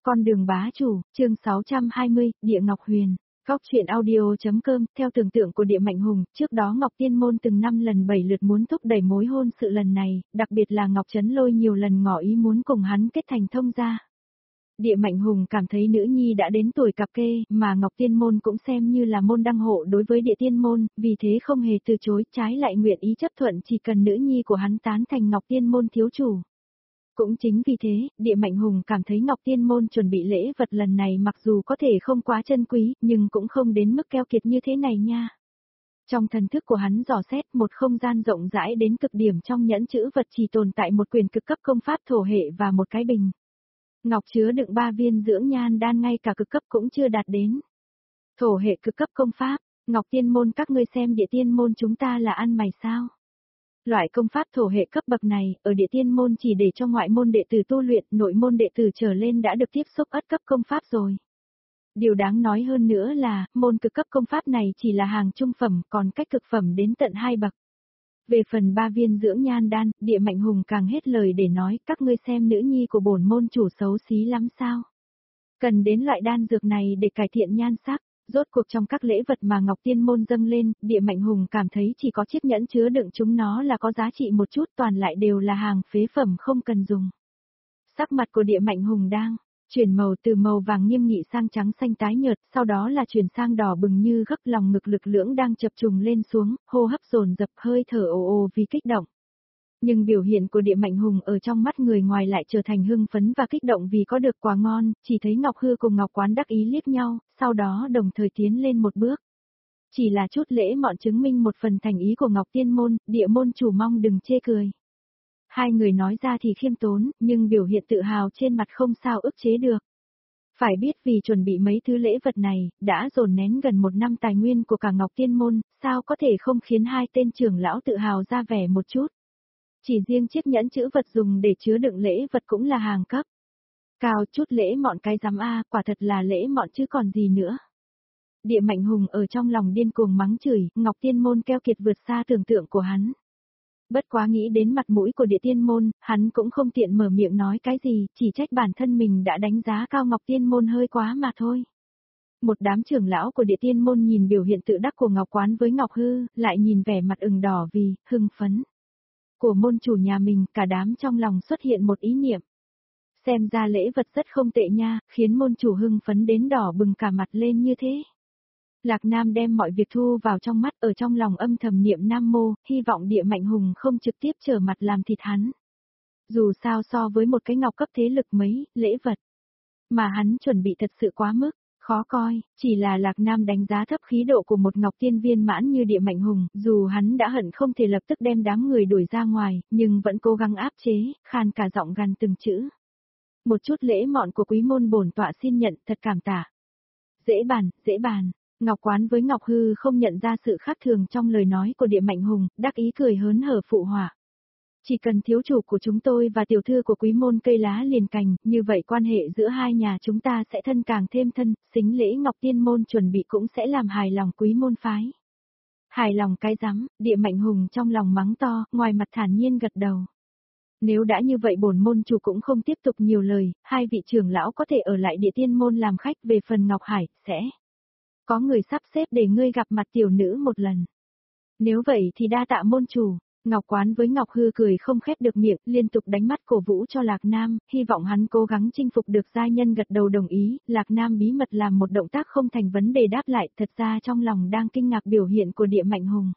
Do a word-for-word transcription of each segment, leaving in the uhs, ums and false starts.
Con đường bá chủ, chương sáu trăm hai mươi, Địa Ngọc Huyền. Góc truyện audio.com, theo tưởng tượng của Địa Mạnh Hùng, trước đó Ngọc Tiên Môn từng năm lần bảy lượt muốn thúc đẩy mối hôn sự lần này, đặc biệt là Ngọc Trấn Lôi nhiều lần ngỏ ý muốn cùng hắn kết thành thông gia. Địa Mạnh Hùng cảm thấy nữ nhi đã đến tuổi cặp kê, mà Ngọc Tiên Môn cũng xem như là môn đăng hộ đối với Địa Tiên Môn, vì thế không hề từ chối, trái lại nguyện ý chấp thuận chỉ cần nữ nhi của hắn tán thành Ngọc Tiên Môn thiếu chủ. Cũng chính vì thế, Địa Mạnh Hùng cảm thấy Ngọc Tiên Môn chuẩn bị lễ vật lần này mặc dù có thể không quá chân quý, nhưng cũng không đến mức keo kiệt như thế này nha. Trong thần thức của hắn dò xét một không gian rộng rãi đến cực điểm trong nhẫn chữ vật chỉ tồn tại một quyền cực cấp công pháp thổ hệ và một cái bình. Ngọc chứa đựng ba viên dưỡng nhan đan ngay cả cực cấp cũng chưa đạt đến. Thổ hệ cực cấp công pháp, Ngọc Tiên Môn các ngươi xem Địa Tiên Môn chúng ta là ăn mày sao? Loại công pháp thổ hệ cấp bậc này, ở Địa Tiên Môn chỉ để cho ngoại môn đệ tử tu luyện, nội môn đệ tử trở lên đã được tiếp xúc ất cấp công pháp rồi. Điều đáng nói hơn nữa là, môn cực cấp công pháp này chỉ là hàng trung phẩm, còn cách cực phẩm đến tận hai bậc. Về phần ba viên dưỡng nhan đan, Địa Mạnh Hùng càng hết lời để nói, các ngươi xem nữ nhi của bổn môn chủ xấu xí lắm sao? Cần đến loại đan dược này để cải thiện nhan sắc. Rốt cuộc trong các lễ vật mà Ngọc Tiên Môn dâng lên, Địa Mạnh Hùng cảm thấy chỉ có chiếc nhẫn chứa đựng chúng nó là có giá trị một chút, toàn lại đều là hàng phế phẩm không cần dùng. Sắc mặt của Địa Mạnh Hùng đang chuyển màu từ màu vàng nghiêm nghị sang trắng xanh tái nhợt, sau đó là chuyển sang đỏ bừng như gấp, lòng ngực lực lưỡng đang chập trùng lên xuống, hô hấp dồn dập, hơi thở ồ ồ vì kích động. Nhưng biểu hiện của Địa Mạnh Hùng ở trong mắt người ngoài lại trở thành hưng phấn và kích động vì có được quà ngon, chỉ thấy Ngọc Hư cùng Ngọc Quán đắc ý liếc nhau, sau đó đồng thời tiến lên một bước. Chỉ là chút lễ mọn chứng minh một phần thành ý của Ngọc Tiên Môn, Địa môn chủ mong đừng chê cười. Hai người nói ra thì khiêm tốn, nhưng biểu hiện tự hào trên mặt không sao ức chế được. Phải biết vì chuẩn bị mấy thứ lễ vật này, đã dồn nén gần một năm tài nguyên của cả Ngọc Tiên Môn, sao có thể không khiến hai tên trưởng lão tự hào ra vẻ một chút. Chỉ riêng chiếc nhẫn chữ vật dùng để chứa đựng lễ vật cũng là hàng cấp. Cao chút lễ mọn cái giám a, quả thật là lễ mọn chứ còn gì nữa. Địa Mạnh Hùng ở trong lòng điên cuồng mắng chửi, Ngọc Tiên Môn keo kiệt vượt xa tưởng tượng của hắn. Bất quá nghĩ đến mặt mũi của Địa Tiên Môn, hắn cũng không tiện mở miệng nói cái gì, chỉ trách bản thân mình đã đánh giá cao Ngọc Tiên Môn hơi quá mà thôi. Một đám trưởng lão của Địa Tiên Môn nhìn biểu hiện tự đắc của Ngọc Quán với Ngọc Hư, lại nhìn vẻ mặt ửng đỏ vì hưng phấn của môn chủ nhà mình, cả đám trong lòng xuất hiện một ý niệm. Xem ra lễ vật rất không tệ nha, khiến môn chủ hưng phấn đến đỏ bừng cả mặt lên như thế. Lạc Nam đem mọi việc thu vào trong mắt, ở trong lòng âm thầm niệm Nam Mô, hy vọng Địa Mạnh Hùng không trực tiếp trở mặt làm thịt hắn. Dù sao so với một cái ngọc cấp thế lực mấy, lễ vật mà hắn chuẩn bị thật sự quá mức khó coi, chỉ là Lạc Nam đánh giá thấp khí độ của một Ngọc Tiên viên mãn như Địa Mạnh Hùng, dù hắn đã hận không thể lập tức đem đám người đuổi ra ngoài, nhưng vẫn cố gắng áp chế, khan cả giọng gằn từng chữ. Một chút lễ mọn của quý môn bổn tọa xin nhận, thật cảm tạ. Dễ bàn, dễ bàn. Ngọc Quán với Ngọc Hư không nhận ra sự khác thường trong lời nói của Địa Mạnh Hùng, đắc ý cười hớn hở phụ họa. Chỉ cần thiếu chủ của chúng tôi và tiểu thư của quý môn cây lá liền cành, như vậy quan hệ giữa hai nhà chúng ta sẽ thân càng thêm thân, xính lễ Ngọc Tiên Môn chuẩn bị cũng sẽ làm hài lòng quý môn phái. Hài lòng cái rắm, Địa Mạnh Hùng trong lòng mắng to, ngoài mặt thản nhiên gật đầu. Nếu đã như vậy bổn môn chủ cũng không tiếp tục nhiều lời, hai vị trưởng lão có thể ở lại Địa Tiên Môn làm khách, về phần Ngọc Hải, sẽ có người sắp xếp để ngươi gặp mặt tiểu nữ một lần. Nếu vậy thì đa tạ môn chủ. Ngọc Quán với Ngọc Hư cười không khép được miệng, liên tục đánh mắt cổ vũ cho Lạc Nam, hy vọng hắn cố gắng chinh phục được giai nhân gật đầu đồng ý, Lạc Nam bí mật làm một động tác không thành vấn đề đáp lại, thật ra trong lòng đang kinh ngạc biểu hiện của Địa Mạnh Hùng.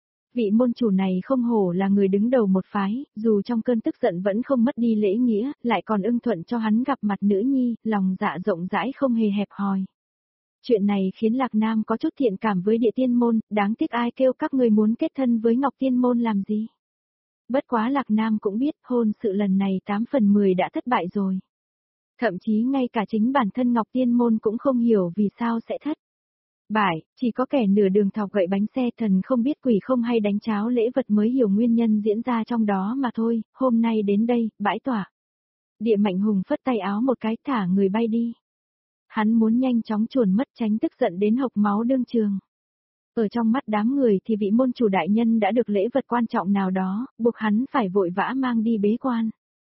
Vị môn chủ này không hổ là người đứng đầu một phái, dù trong cơn tức giận vẫn không mất đi lễ nghĩa, lại còn ưng thuận cho hắn gặp mặt nữ nhi, lòng dạ rộng rãi không hề hẹp hòi. Chuyện này khiến Lạc Nam có chút thiện cảm với Địa Tiên Môn, đáng tiếc ai kêu các người muốn kết thân với Ngọc Tiên Môn làm gì. Bất quá Lạc Nam cũng biết hôn sự lần này tám phần mười đã thất bại rồi. Thậm chí ngay cả chính bản thân Ngọc Tiên Môn cũng không hiểu vì sao sẽ thất bại, chỉ có kẻ nửa đường thọc gậy bánh xe thần không biết quỷ không hay đánh cháo lễ vật mới hiểu nguyên nhân diễn ra trong đó mà thôi, hôm nay đến đây, bãi tỏa. Địa Mạnh Hùng phất tay áo một cái thả người bay đi. Hắn muốn nhanh chóng chuồn mất tránh tức giận đến hộc máu đương trường. Ở trong mắt đám người thì vị môn chủ đại nhân đã được lễ vật quan trọng nào đó, buộc hắn phải vội vã mang đi bế quan.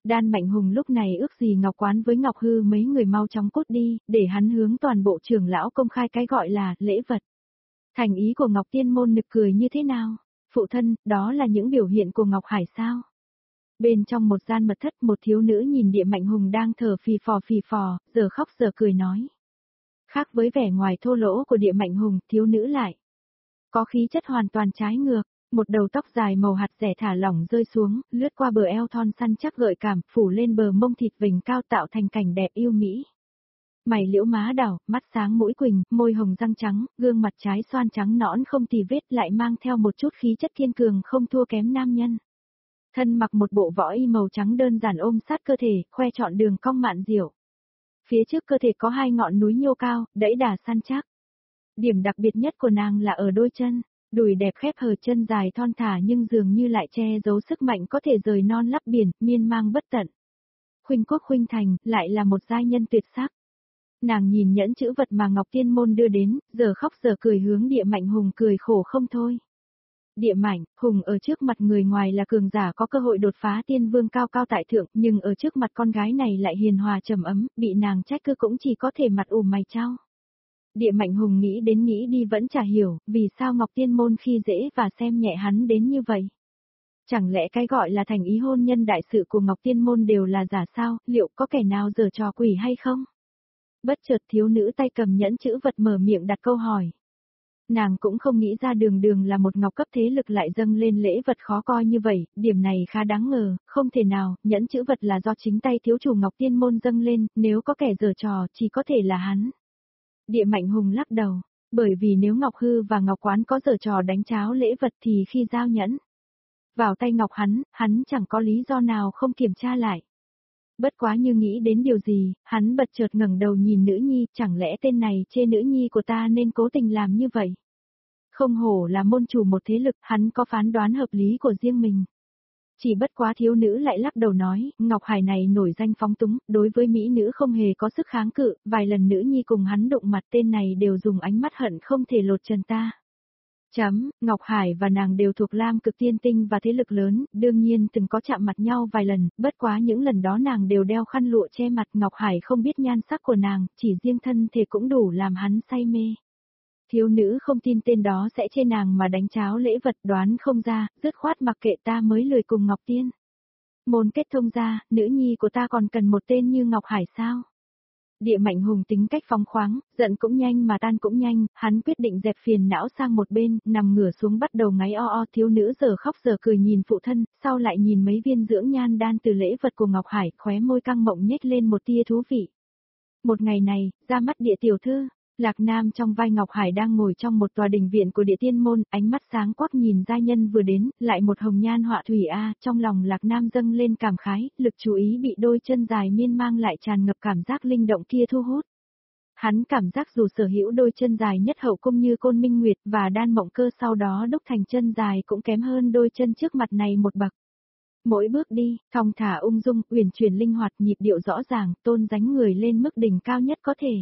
Đan Mạnh Hùng lúc này ước gì Ngọc Quán với Ngọc Hư mấy người mau chóng cút đi, để hắn hướng toàn bộ trưởng lão công khai cái gọi là lễ vật. Thành ý của Ngọc Tiên Môn nực cười như thế nào? Phụ thân, đó là những biểu hiện của Ngọc Hải sao? Bên trong một gian mật thất, một thiếu nữ nhìn Địa Mạnh Hùng đang thở phì phò phì phò, giờ khóc giờ cười nói. Khác với vẻ ngoài thô lỗ của Địa Mạnh Hùng, thiếu nữ lại có khí chất hoàn toàn trái ngược. Một đầu tóc dài màu hạt rẻ thả lỏng rơi xuống, lướt qua bờ eo thon săn chắc gợi cảm, phủ lên bờ mông thịt vành cao tạo thành cảnh đẹp yêu mỹ. Mày liễu má đảo, mắt sáng mũi quỳnh, môi hồng răng trắng, gương mặt trái xoan trắng nõn không tì vết lại mang theo một chút khí chất kiên cường không thua kém nam nhân. Thân mặc một bộ võ y màu trắng đơn giản ôm sát cơ thể, khoe trọn đường cong mạn diệu. Phía trước cơ thể có hai ngọn núi nhô cao, đẫy đà săn chắc. Điểm đặc biệt nhất của nàng là ở đôi chân. Đùi đẹp khép hờ, chân dài thon thả nhưng dường như lại che giấu sức mạnh có thể rời non lấp biển, miên mang bất tận. Khuynh quốc khuynh thành, lại là một giai nhân tuyệt sắc. Nàng nhìn nhẫn chữ vật mà Ngọc Tiên Môn đưa đến, giờ khóc giờ cười hướng Địa Mạnh Hùng cười khổ không thôi. Địa Mạnh Hùng ở trước mặt người ngoài là cường giả có cơ hội đột phá tiên vương cao cao tại thượng, nhưng ở trước mặt con gái này lại hiền hòa trầm ấm, bị nàng trách cứ cũng chỉ có thể mặt ủ mày chau. Địa Mạnh Hùng nghĩ đến nghĩ đi vẫn chả hiểu, vì sao Ngọc Tiên Môn khi dễ và xem nhẹ hắn đến như vậy. Chẳng lẽ cái gọi là thành ý hôn nhân đại sự của Ngọc Tiên Môn đều là giả sao, liệu có kẻ nào giở trò quỷ hay không? Bất chợt thiếu nữ tay cầm nhẫn chữ vật mở miệng đặt câu hỏi. Nàng cũng không nghĩ ra đường đường là một ngọc cấp thế lực lại dâng lên lễ vật khó coi như vậy, điểm này khá đáng ngờ, không thể nào, nhẫn chữ vật là do chính tay thiếu chủ Ngọc Tiên Môn dâng lên, nếu có kẻ giở trò chỉ có thể là hắn. Địa Mạnh Hùng lắc đầu, bởi vì nếu Ngọc Hư và Ngọc Quán có giở trò đánh cháo lễ vật thì khi giao nhẫn vào tay Ngọc hắn, hắn chẳng có lý do nào không kiểm tra lại. Bất quá như nghĩ đến điều gì, hắn bật chợt ngẩng đầu nhìn nữ nhi, chẳng lẽ tên này chê nữ nhi của ta nên cố tình làm như vậy. Không hổ là môn chủ một thế lực, hắn có phán đoán hợp lý của riêng mình. Chỉ bất quá thiếu nữ lại lắc đầu nói, Ngọc Hải này nổi danh phóng túng, đối với mỹ nữ không hề có sức kháng cự, vài lần nữ nhi cùng hắn đụng mặt tên này đều dùng ánh mắt hận không thể lột trần ta. Chấm, Ngọc Hải và nàng đều thuộc Lam Cực Tiên Tinh và thế lực lớn, đương nhiên từng có chạm mặt nhau vài lần, bất quá những lần đó nàng đều đeo khăn lụa che mặt. Ngọc Hải không biết nhan sắc của nàng, chỉ riêng thân thể cũng đủ làm hắn say mê. Thiếu nữ không tin tên đó sẽ chê nàng mà đánh cháo lễ vật, đoán không ra, dứt khoát mặc kệ ta mới lười cùng Ngọc Tiên Môn kết thông ra, nữ nhi của ta còn cần một tên như Ngọc Hải sao? Địa Mạnh Hùng tính cách phóng khoáng, giận cũng nhanh mà tan cũng nhanh, hắn quyết định dẹp phiền não sang một bên, nằm ngửa xuống bắt đầu ngáy o o. Thiếu nữ giờ khóc giờ cười nhìn phụ thân, sau lại nhìn mấy viên dưỡng nhan đan từ lễ vật của Ngọc Hải, khóe môi căng mộng nhếch lên một tia thú vị. Một ngày này, ra mắt Địa tiểu thư, Lạc Nam trong vai Ngọc Hải đang ngồi trong một tòa đình viện của Địa Tiên Môn, ánh mắt sáng quắc nhìn giai nhân vừa đến, lại một hồng nhan họa thủy a, trong lòng Lạc Nam dâng lên cảm khái, lực chú ý bị đôi chân dài miên mang lại tràn ngập cảm giác linh động kia thu hút. Hắn cảm giác dù sở hữu đôi chân dài nhất hậu cung như Côn Minh Nguyệt và Đan Mộng Cơ sau đó đúc thành chân dài cũng kém hơn đôi chân trước mặt này một bậc. Mỗi bước đi, thong thả ung dung, uyển chuyển linh hoạt, nhịp điệu rõ ràng, tôn dáng người lên mức đỉnh cao nhất có thể.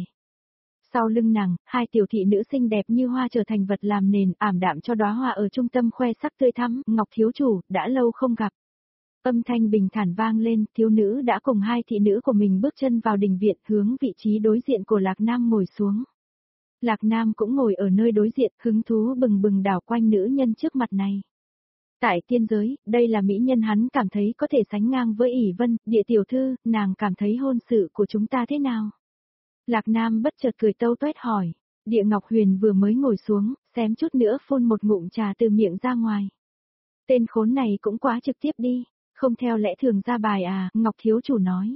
Sau lưng nàng, hai tiểu thị nữ xinh đẹp như hoa trở thành vật làm nền, ảm đạm cho đóa hoa ở trung tâm khoe sắc tươi thắm. Ngọc thiếu chủ, đã lâu không gặp. Âm thanh bình thản vang lên, thiếu nữ đã cùng hai thị nữ của mình bước chân vào đình viện, hướng vị trí đối diện của Lạc Nam ngồi xuống. Lạc Nam cũng ngồi ở nơi đối diện, hứng thú bừng bừng đảo quanh nữ nhân trước mặt này. Tại tiên giới, đây là mỹ nhân hắn cảm thấy có thể sánh ngang với ỷ Vân. Địa tiểu thư, nàng cảm thấy hôn sự của chúng ta thế nào? Lạc Nam bất chợt cười tâu tuét hỏi. Địa Ngọc Huyền vừa mới ngồi xuống, xém chút nữa phun một ngụm trà từ miệng ra ngoài. Tên khốn này cũng quá trực tiếp đi, không theo lẽ thường ra bài à, Ngọc thiếu chủ nói.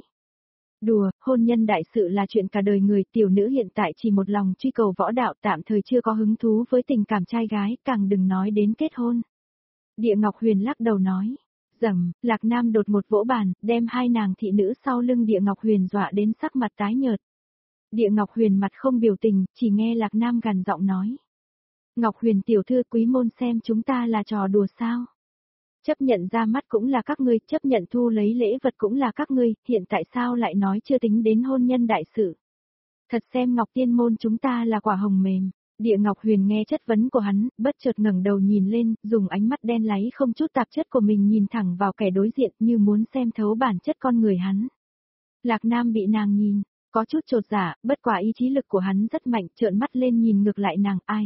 Đùa, hôn nhân đại sự là chuyện cả đời người, tiểu nữ hiện tại chỉ một lòng truy cầu võ đạo, tạm thời chưa có hứng thú với tình cảm trai gái, càng đừng nói đến kết hôn. Địa Ngọc Huyền lắc đầu nói. Dầm, Lạc Nam đột một vỗ bàn, đem hai nàng thị nữ sau lưng Địa Ngọc Huyền dọa đến sắc mặt tái nhợt. Địa Ngọc Huyền mặt không biểu tình, chỉ nghe Lạc Nam gằn giọng nói. Ngọc Huyền tiểu thư, quý môn xem chúng ta là trò đùa sao? Chấp nhận ra mắt cũng là các ngươi, chấp nhận thu lấy lễ vật cũng là các ngươi, hiện tại sao lại nói chưa tính đến hôn nhân đại sự? Thật xem Ngọc Tiên Môn chúng ta là quả hồng mềm. Địa Ngọc Huyền nghe chất vấn của hắn, bất chợt ngẩng đầu nhìn lên, dùng ánh mắt đen láy không chút tạp chất của mình nhìn thẳng vào kẻ đối diện như muốn xem thấu bản chất con người hắn. Lạc Nam bị nàng nhìn, có chút chột dạ, bất quả ý chí lực của hắn rất mạnh, trợn mắt lên nhìn ngược lại nàng, ai.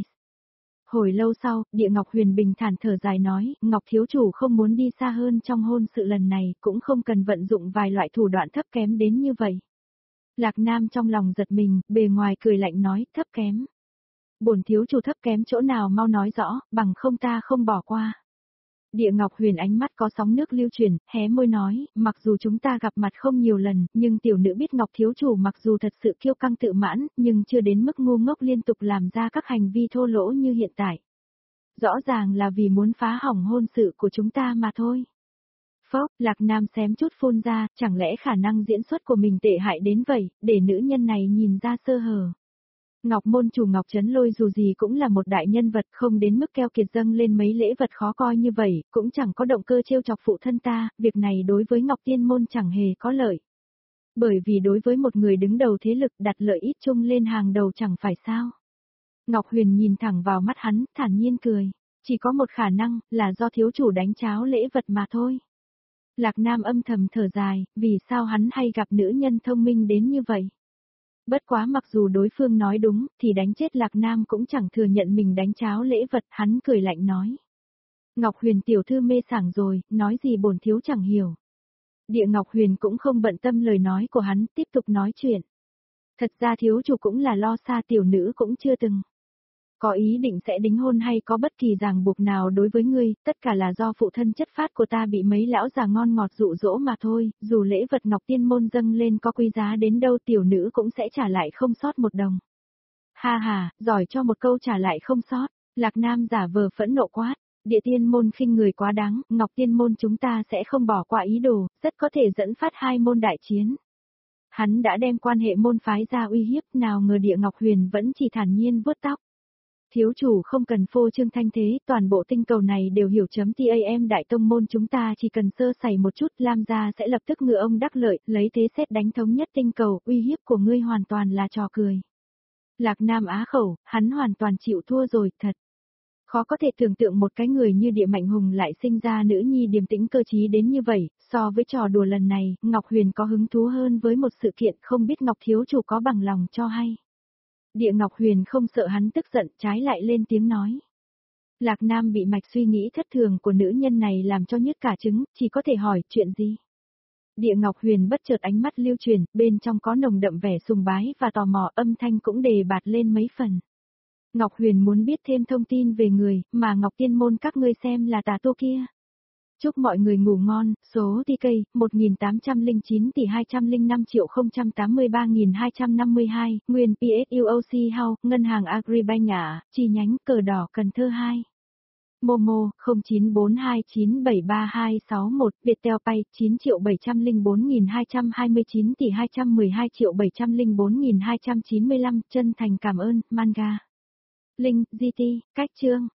Hồi lâu sau, Địa Ngọc Huyền bình thản thở dài nói, Ngọc thiếu chủ không muốn đi xa hơn trong hôn sự lần này, cũng không cần vận dụng vài loại thủ đoạn thấp kém đến như vậy. Lạc Nam trong lòng giật mình, bề ngoài cười lạnh nói, thấp kém. Bổn thiếu chủ thấp kém chỗ nào mau nói rõ, bằng không ta không bỏ qua. Địa Ngọc Huyền ánh mắt có sóng nước lưu chuyển, hé môi nói, mặc dù chúng ta gặp mặt không nhiều lần, nhưng tiểu nữ biết Ngọc thiếu chủ mặc dù thật sự kiêu căng tự mãn, nhưng chưa đến mức ngu ngốc liên tục làm ra các hành vi thô lỗ như hiện tại. Rõ ràng là vì muốn phá hỏng hôn sự của chúng ta mà thôi. Phốc, Lạc Nam xém chút phun ra, chẳng lẽ khả năng diễn xuất của mình tệ hại đến vậy, để nữ nhân này nhìn ra sơ hở. Ngọc môn chủ Ngọc Trấn Lôi dù gì cũng là một đại nhân vật, không đến mức keo kiệt dâng lên mấy lễ vật khó coi như vậy, cũng chẳng có động cơ trêu chọc phụ thân ta, việc này đối với Ngọc Tiên môn chẳng hề có lợi. Bởi vì đối với một người đứng đầu thế lực đặt lợi ích chung lên hàng đầu chẳng phải sao. Ngọc Huyền nhìn thẳng vào mắt hắn, thản nhiên cười, chỉ có một khả năng, là do thiếu chủ đánh cháo lễ vật mà thôi. Lạc Nam âm thầm thở dài, vì sao hắn hay gặp nữ nhân thông minh đến như vậy. Bất quá mặc dù đối phương nói đúng, thì đánh chết Lạc Nam cũng chẳng thừa nhận mình đánh cháo lễ vật, hắn cười lạnh nói. Ngọc Huyền tiểu thư mê sảng rồi, nói gì bổn thiếu chẳng hiểu. Địa Ngọc Huyền cũng không bận tâm lời nói của hắn, tiếp tục nói chuyện. Thật ra thiếu chủ cũng là lo xa, tiểu nữ cũng chưa từng có ý định sẽ đính hôn hay có bất kỳ ràng buộc nào đối với ngươi, tất cả là do phụ thân chất phát của ta bị mấy lão già ngon ngọt dụ dỗ mà thôi, dù lễ vật Ngọc Tiên môn dâng lên có quý giá đến đâu tiểu nữ cũng sẽ trả lại không sót một đồng. Ha ha, giỏi cho một câu trả lại không sót, Lạc Nam giả vờ phẫn nộ quát, Địa Tiên môn khinh người quá đáng, Ngọc Tiên môn chúng ta sẽ không bỏ qua ý đồ, rất có thể dẫn phát hai môn đại chiến. Hắn đã đem quan hệ môn phái ra uy hiếp, nào ngờ Địa Ngọc Huyền vẫn chỉ thản nhiên vuốt tóc. Thiếu chủ không cần phô trương thanh thế, toàn bộ tinh cầu này đều hiểu chấm tam đại tông môn chúng ta chỉ cần sơ sẩy một chút, Lam gia sẽ lập tức ngựa ông đắc lợi, lấy thế xét đánh thống nhất tinh cầu, uy hiếp của ngươi hoàn toàn là trò cười. Lạc Nam á khẩu, hắn hoàn toàn chịu thua rồi, thật. Khó có thể tưởng tượng một cái người như Địa Mạnh Hùng lại sinh ra nữ nhi điềm tĩnh cơ trí đến như vậy, so với trò đùa lần này, Ngọc Huyền có hứng thú hơn với một sự kiện không biết Ngọc thiếu chủ có bằng lòng cho hay. Địa Ngọc Huyền không sợ hắn tức giận, trái lại lên tiếng nói. Lạc Nam bị mạch suy nghĩ thất thường của nữ nhân này làm cho nhức cả trứng, chỉ có thể hỏi chuyện gì. Địa Ngọc Huyền bất chợt ánh mắt lưu chuyển, bên trong có nồng đậm vẻ sùng bái và tò mò, âm thanh cũng đề bạt lên mấy phần. Ngọc Huyền muốn biết thêm thông tin về người, mà Ngọc Tiên môn các ngươi xem là tà tu kia. Chúc mọi người ngủ ngon, số tê ca, một nghìn tám trăm lẻ chín tỷ hai trăm lẻ năm triệu không trăm tám mươi ba nghìn hai trăm năm mươi hai, nguyên pê ét u ô xê House, Ngân hàng Agribank ạ, chi nhánh Cờ Đỏ Cần Thơ hai. Momo, không chín bốn hai chín bảy ba hai sáu một, Viettel Pay, chín triệu bảy trăm lẻ bốn nghìn hai trăm hai mươi chín tỷ hai trăm mười hai triệu bảy trăm lẻ bốn nghìn hai trăm chín mươi lăm, chân thành cảm ơn, Manga. Link, giê tê, cách chương.